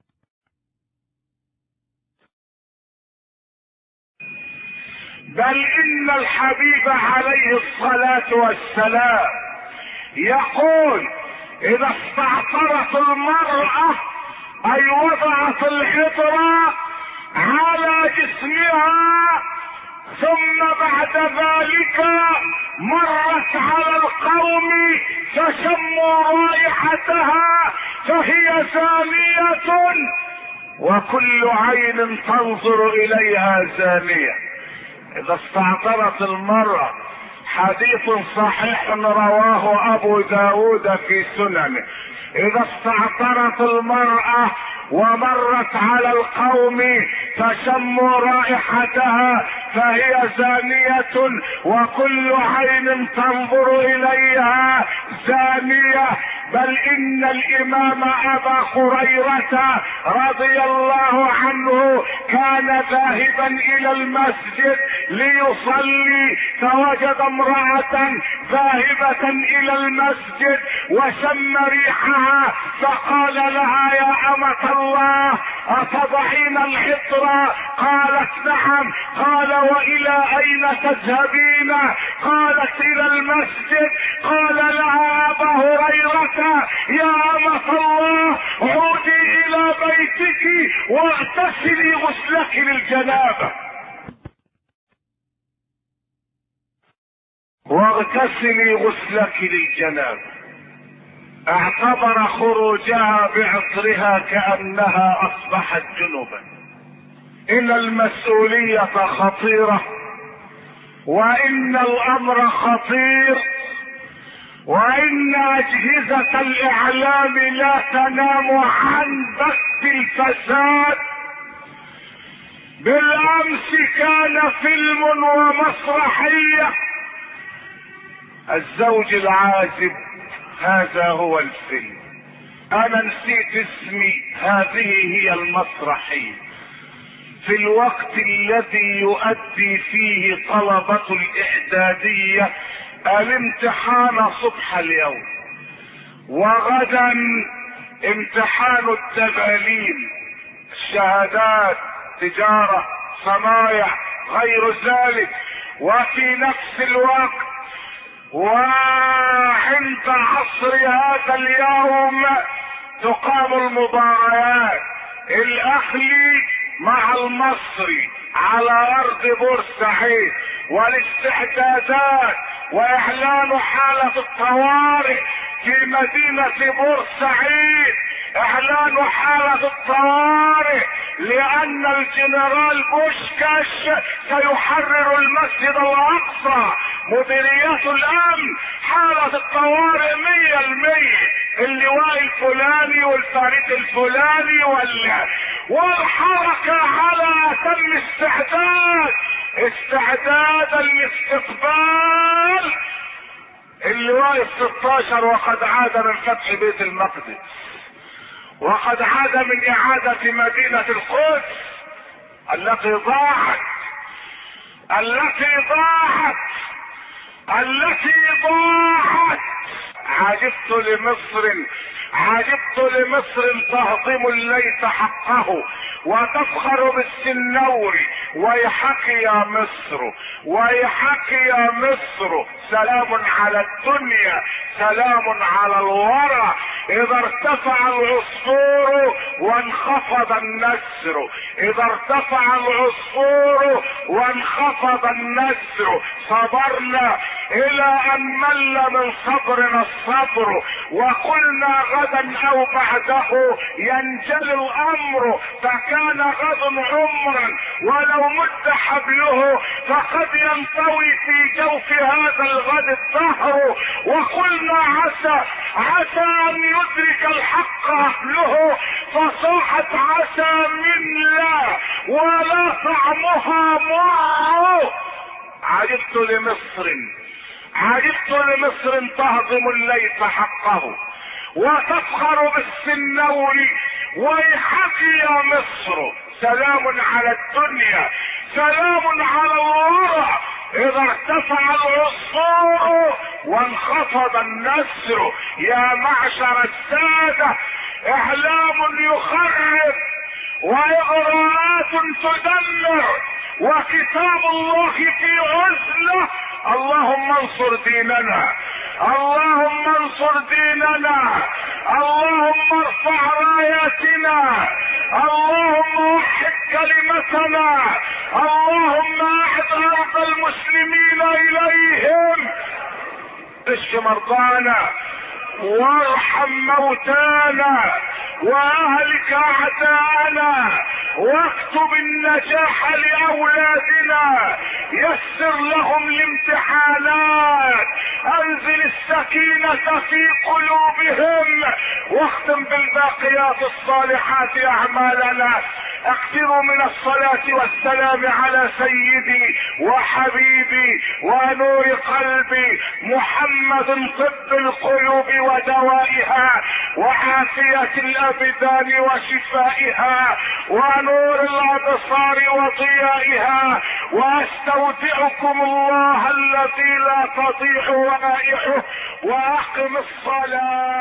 بل ان الحبيب عليه الصلاة والسلام يقول: اذا استعطرت المرأة اي وضعت العطر على جسمها ثم بعد ذلك مرت على القوم فشموا رائحتها فهي زانية، وكل عين تنظر اليها زانية. اذا استعطرت المرأة، حديث صحيح رواه ابو داود في سننه، اذا استعطرت المرأة ومرت على القوم فشموا رائحتها فهي زانية، وكل عين تنظر اليها زانية. بل ان الامام ابا هريرة رضي الله عنه كان ذاهبا الى المسجد ليصلي، فوجد امرأة ذاهبة الى المسجد وشم ريحها، فقال لها: يا امة الله اتضعين العطر؟ قالت: نعم. قال: والى اين تذهبين؟ قالت: الى المسجد. قال لها ابا هريرة: يا امة الله عودي الى بيتك واغتسلي غسلك للجنابة. واغتسلي غسلك للجنابة. اعتبر خروجها بعطرها كأنها اصبحت جنبا. ان المسؤولية خطيرة، وان الامر خطير، وان اجهزة الاعلام لا تنام عن بث الفساد. بالامس كان فيلم ومسرحية الزوج العازب، هذا هو الفيلم. انا نسيت اسمي. هذه هي المسرحية. في الوقت الذي يؤدي فيه طلبة الاعدادية الامتحان صبح اليوم، وغدا امتحان التباليل، الشهادات، تجارة، صنايع، غير ذلك. وفي نفس الوقت وعند عصر هذا اليوم تقام المباريات، الاهلي مع المصري على ارض بورسعيد، والاستعدادات واعلان حالة الطوارئ في مدينة بورسعيد، اعلان حالة الطوارئ لان الجنرال بوشكاش سيحرر المسجد الاقصى. مديريات الامن حالة الطوارئ مية المية، اللواء الفلاني والفريق الفلاني وال... والحركة على اتم استعداد، استعدادا لاستقبال اللواء الستاشر، وقد عاد من فتح بيت المقدس، وقد عاد من اعادة مدينة القدس التي ضاعت التي ضاعت التي ضاعت. عجبت لمصر عجبت لمصر تهضم الليث حقه وتفخر بالسنور. ويحك يا مصر ويحك يا مصر، سلام على الدنيا سلام على الورى، اذا ارتفع العصفور وانخفض النسر، اذا ارتفع العصفور وانخفض النسر، صبرنا الى ان مل من صبرنا الصبر، وقلنا غدا او بعده ينجلي الامر، فكان غد عمرا ولو مد حبله فقد ينطوي في جوف هذا الغد الدهر، وقلنا عسى عسى ان يدرك الحق اهله، فصاحت عسى من لا ولا طعمها مر. عجبت لمصر عجبت لمصر تهضم الليث حقه وتفخر بالسنور. ويحك يا مصر، سلام على الدنيا سلام على الورى، اذا ارتفع العصفور وانخفض النسر. يا معشر السادة، اعلام يخرب واغراءات تدمر وكتاب الله في عزلة. اللهم انصر ديننا، اللهم انصر ديننا، اللهم ارفع راياتنا، اللهم وحد كلمتنا، اللهم اعد ارض المسلمين اليهم، اشف مرضانا وارحم موتانا واهلك اعداءنا، واكتب النجاح لاولادنا، يسر لهم الامتحانات، انزل السكينة في قلوبهم، واختم بالباقيات الصالحات اعمالنا. اكثروا من الصلاة والسلام على سيدي وحبيبي ونور قلبي محمد، طب القلوب ودوائها وعافية الابدان وشفائها ونور الابصار وضيائها. واستودعكم الله الذي لا تضيع ودائعه، واقم الصلاة.